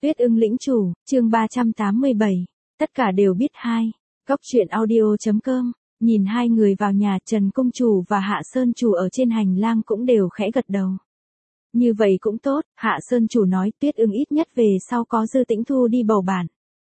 Tuyết ưng lĩnh chủ, chương 387. Tất cả đều biết hai. Góc truyện audio.com. Nhìn hai người vào nhà, Trần Cung Chủ và Hạ Sơn Chủ ở trên hành lang cũng đều khẽ gật đầu. Như vậy cũng tốt, Hạ Sơn Chủ nói, Tuyết ưng ít nhất về sau có dư tĩnh thu đi bầu bạn.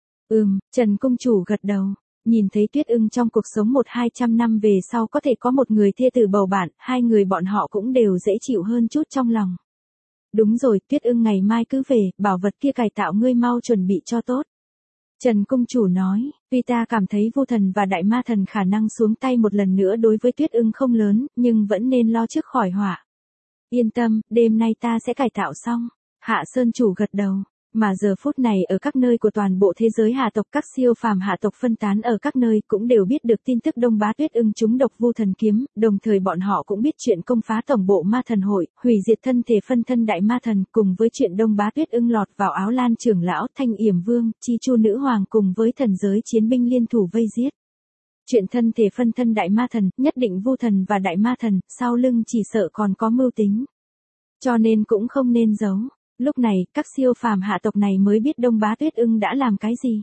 Trần Cung Chủ gật đầu. Nhìn thấy Tuyết ưng trong cuộc sống 100-200 năm về sau có thể có một người thê tử bầu bạn, hai người bọn họ cũng đều dễ chịu hơn chút trong lòng. Đúng rồi, Tuyết ưng ngày mai cứ về, bảo vật kia cải tạo ngươi mau chuẩn bị cho tốt. Trần Cung Chủ nói, tuy ta cảm thấy Vu Thần và Đại Ma Thần khả năng xuống tay một lần nữa đối với Tuyết ưng không lớn, nhưng vẫn nên lo trước khỏi họa. Yên tâm, đêm nay ta sẽ cải tạo xong. Hạ Sơn Chủ gật đầu. Mà giờ phút này ở các nơi của toàn bộ thế giới hạ tộc, các siêu phàm hạ tộc phân tán ở các nơi cũng đều biết được tin tức Đông Bá Tuyết ưng trúng độc Vu Thần kiếm, đồng thời bọn họ cũng biết chuyện công phá tổng bộ Ma Thần hội, hủy diệt thân thể phân thân Đại Ma Thần, cùng với chuyện Đông Bá Tuyết ưng lọt vào áo Lan trưởng lão, Thanh Yểm Vương, Chi Chu nữ hoàng cùng với thần giới chiến binh liên thủ vây giết. Chuyện thân thể phân thân Đại Ma Thần, nhất định Vu Thần và Đại Ma Thần, sau lưng chỉ sợ còn có mưu tính. Cho nên cũng không nên giấu. Lúc này, các siêu phàm hạ tộc này mới biết Đông Bá Tuyết ưng đã làm cái gì.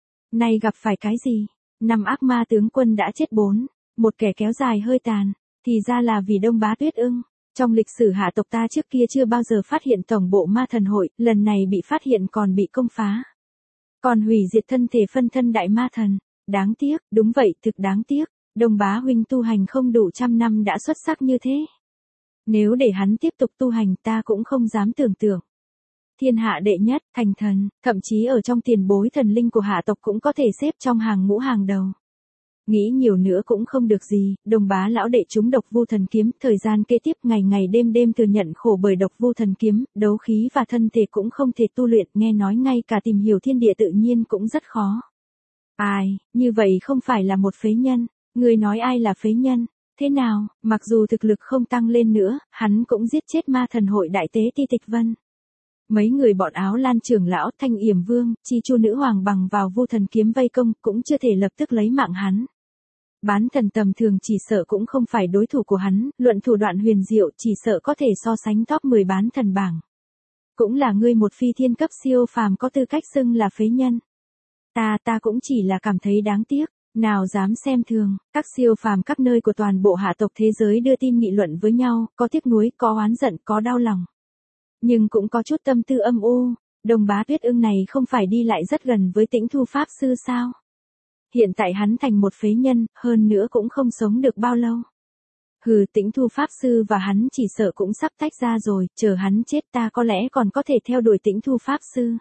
Nay gặp phải cái gì? 5 ác ma tướng quân đã chết 4, một kẻ kéo dài hơi tàn, thì ra là vì Đông Bá Tuyết ưng. Trong lịch sử hạ tộc ta trước kia chưa bao giờ phát hiện tổng bộ Ma Thần hội, lần này bị phát hiện còn bị công phá. Còn hủy diệt thân thể phân thân Đại Ma Thần. Đáng tiếc, đúng vậy, thực đáng tiếc. Đông Bá huynh tu hành không đủ 100 năm đã xuất sắc như thế. Nếu để hắn tiếp tục tu hành ta cũng không dám tưởng tượng. Thiên hạ đệ nhất, thành thần, thậm chí ở trong tiền bối thần linh của hạ tộc cũng có thể xếp trong hàng ngũ hàng đầu. Nghĩ nhiều nữa cũng không được gì, Đông Bá lão đệ trúng độc Vu Thần kiếm, thời gian kế tiếp ngày ngày đêm đêm thừa nhận khổ bởi độc Vu Thần kiếm, đấu khí và thân thể cũng không thể tu luyện, nghe nói ngay cả tìm hiểu thiên địa tự nhiên cũng rất khó. Ai, như vậy không phải là một phế nhân, người nói ai là phế nhân? Thế nào, mặc dù thực lực không tăng lên nữa, hắn cũng giết chết Ma Thần hội đại tế Ti Tịch Vân. Mấy người bọn áo Lan trưởng lão, Thanh Yểm Vương, Chi Chu nữ hoàng bằng vào Vu Thần kiếm vây công, cũng chưa thể lập tức lấy mạng hắn. Bán thần tầm thường chỉ sợ cũng không phải đối thủ của hắn, luận thủ đoạn huyền diệu chỉ sợ có thể so sánh top 10 bán thần bảng. Cũng là ngươi một phi thiên cấp siêu phàm có tư cách xưng là phế nhân. Ta cũng chỉ là cảm thấy đáng tiếc. Nào dám xem thường, các siêu phàm các nơi của toàn bộ hạ tộc thế giới đưa tin nghị luận với nhau, có tiếc nuối, có oán giận, có đau lòng. Nhưng cũng có chút tâm tư âm u, Đông Bá Tuyết ưng này không phải đi lại rất gần với Tĩnh Thu Pháp Sư sao? Hiện tại hắn thành một phế nhân, hơn nữa cũng không sống được bao lâu. Tĩnh Thu Pháp Sư và hắn chỉ sợ cũng sắp tách ra rồi, chờ hắn chết ta có lẽ còn có thể theo đuổi Tĩnh Thu Pháp Sư.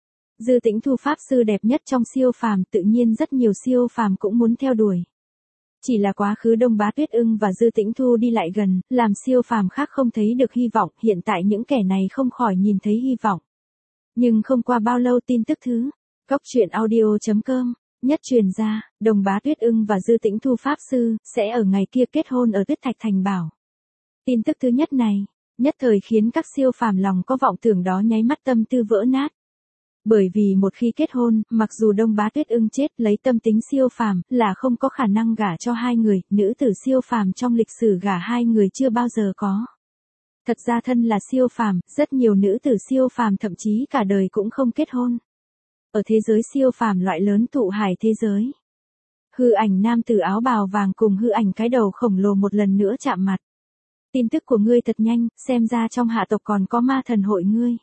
Dư Tĩnh Thu Pháp Sư đẹp nhất trong siêu phàm, tự nhiên rất nhiều siêu phàm cũng muốn theo đuổi. Chỉ là quá khứ Đông Bá Tuyết ưng và Dư Tĩnh Thu đi lại gần, làm siêu phàm khác không thấy được hy vọng, hiện tại những kẻ này không khỏi nhìn thấy hy vọng. Nhưng không qua bao lâu tin tức thứ, góc truyện audio.com, nhất truyền ra, Đông Bá Tuyết ưng và Dư Tĩnh Thu Pháp Sư, sẽ ở ngày kia kết hôn ở Tuyết Thạch Thành Bảo. Tin tức thứ nhất này, nhất thời khiến các siêu phàm lòng có vọng tưởng đó nháy mắt tâm tư vỡ nát. Bởi vì một khi kết hôn, mặc dù Đông Bá Tuyết ưng chết lấy tâm tính siêu phàm, là không có khả năng gả cho hai người, nữ tử siêu phàm trong lịch sử gả hai người chưa bao giờ có. Thật ra thân là siêu phàm, rất nhiều nữ tử siêu phàm thậm chí cả đời cũng không kết hôn. Ở thế giới siêu phàm loại lớn tụ hải thế giới, hư ảnh nam tử áo bào vàng cùng hư ảnh cái đầu khổng lồ một lần nữa chạm mặt. Tin tức của ngươi thật nhanh, xem ra trong hạ tộc còn có Ma Thần hội ngươi.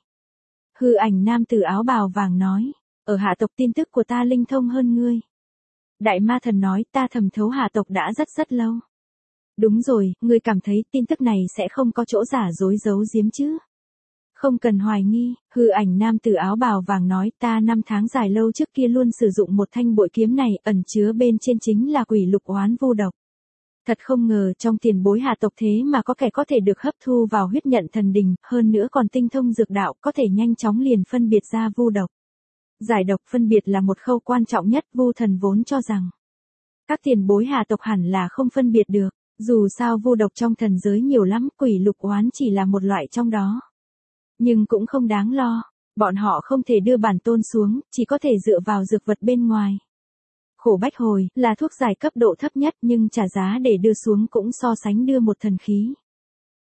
Hư ảnh nam tử áo bào vàng nói, ở hạ tộc tin tức của ta linh thông hơn ngươi. Đại Ma Thần nói, ta thẩm thấu hạ tộc đã rất lâu. Đúng rồi, ngươi cảm thấy tin tức này sẽ không có chỗ giả dối giấu giếm chứ? Không cần hoài nghi, hư ảnh nam tử áo bào vàng nói, ta 5 tháng dài lâu trước kia luôn sử dụng một thanh bội kiếm này, ẩn chứa bên trên chính là quỷ lục oán vu độc. Thật không ngờ trong tiền bối hạ tộc thế mà có kẻ có thể được hấp thu vào huyết nhận thần đình, hơn nữa còn tinh thông dược đạo, có thể nhanh chóng liền phân biệt ra vu độc. Giải độc phân biệt là một khâu quan trọng nhất, Vu Thần vốn cho rằng các tiền bối hạ tộc hẳn là không phân biệt được, dù sao vu độc trong thần giới nhiều lắm, quỷ lục oán chỉ là một loại trong đó. Nhưng cũng không đáng lo, bọn họ không thể đưa bản tôn xuống, chỉ có thể dựa vào dược vật bên ngoài. Khổ bách hồi là thuốc giải cấp độ thấp nhất nhưng trả giá để đưa xuống cũng so sánh đưa một thần khí.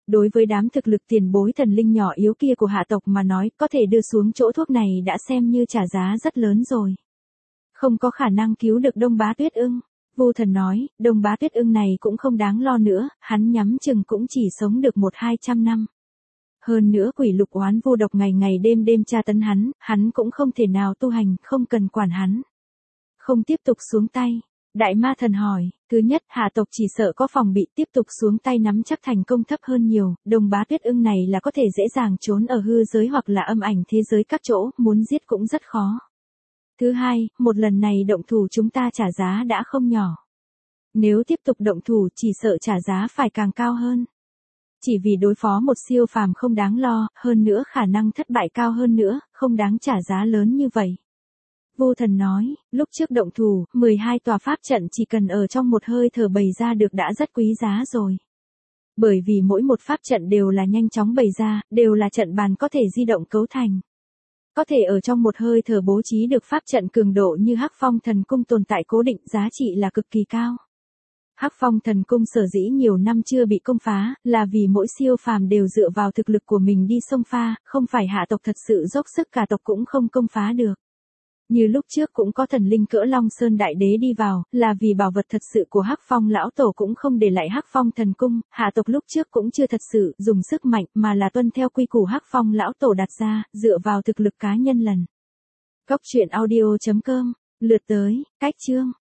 Đối với đám thực lực tiền bối thần linh nhỏ yếu kia của hạ tộc mà nói, có thể đưa xuống chỗ thuốc này đã xem như trả giá rất lớn rồi. Không có khả năng cứu được Đông Bá Tuyết Ưng. Vu Thần nói, Đông Bá Tuyết Ưng này cũng không đáng lo nữa, hắn nhắm chừng cũng chỉ sống được 100-200 năm. Hơn nữa quỷ lục oán vô độc ngày ngày đêm đêm tra tấn hắn cũng không thể nào tu hành, không cần quản hắn. Không tiếp tục xuống tay. Đại ma thần hỏi, thứ nhất hạ tộc chỉ sợ có phòng bị, tiếp tục xuống tay nắm chắc thành công thấp hơn nhiều, Đông Bá Tuyết Ưng này là có thể dễ dàng trốn ở hư giới hoặc là âm ảnh thế giới các chỗ, muốn giết cũng rất khó. Thứ hai, một lần này động thủ chúng ta trả giá đã không nhỏ. Nếu tiếp tục động thủ chỉ sợ trả giá phải càng cao hơn. Chỉ vì đối phó một siêu phàm không đáng lo, hơn nữa khả năng thất bại cao hơn nữa, không đáng trả giá lớn như vậy. Vu Thần nói, lúc trước động thủ, 12 tòa pháp trận chỉ cần ở trong một hơi thở bày ra được đã rất quý giá rồi. Bởi vì mỗi một pháp trận đều là nhanh chóng bày ra, đều là trận bàn có thể di động cấu thành. Có thể ở trong một hơi thở bố trí được pháp trận cường độ như Hắc Phong Thần Cung tồn tại cố định, giá trị là cực kỳ cao. Hắc Phong Thần Cung sở dĩ nhiều năm chưa bị công phá, là vì mỗi siêu phàm đều dựa vào thực lực của mình đi xông pha, không phải hạ tộc thật sự dốc sức cả tộc cũng không công phá được. Như lúc trước cũng có thần linh cỡ Long Sơn Đại Đế đi vào, là vì bảo vật thật sự của Hắc Phong lão tổ cũng không để lại Hắc Phong Thần Cung, hạ tộc lúc trước cũng chưa thật sự dùng sức mạnh mà là tuân theo quy củ Hắc Phong lão tổ đặt ra, dựa vào thực lực cá nhân lần. Góc truyện audio.com, lượt tới, cách chương.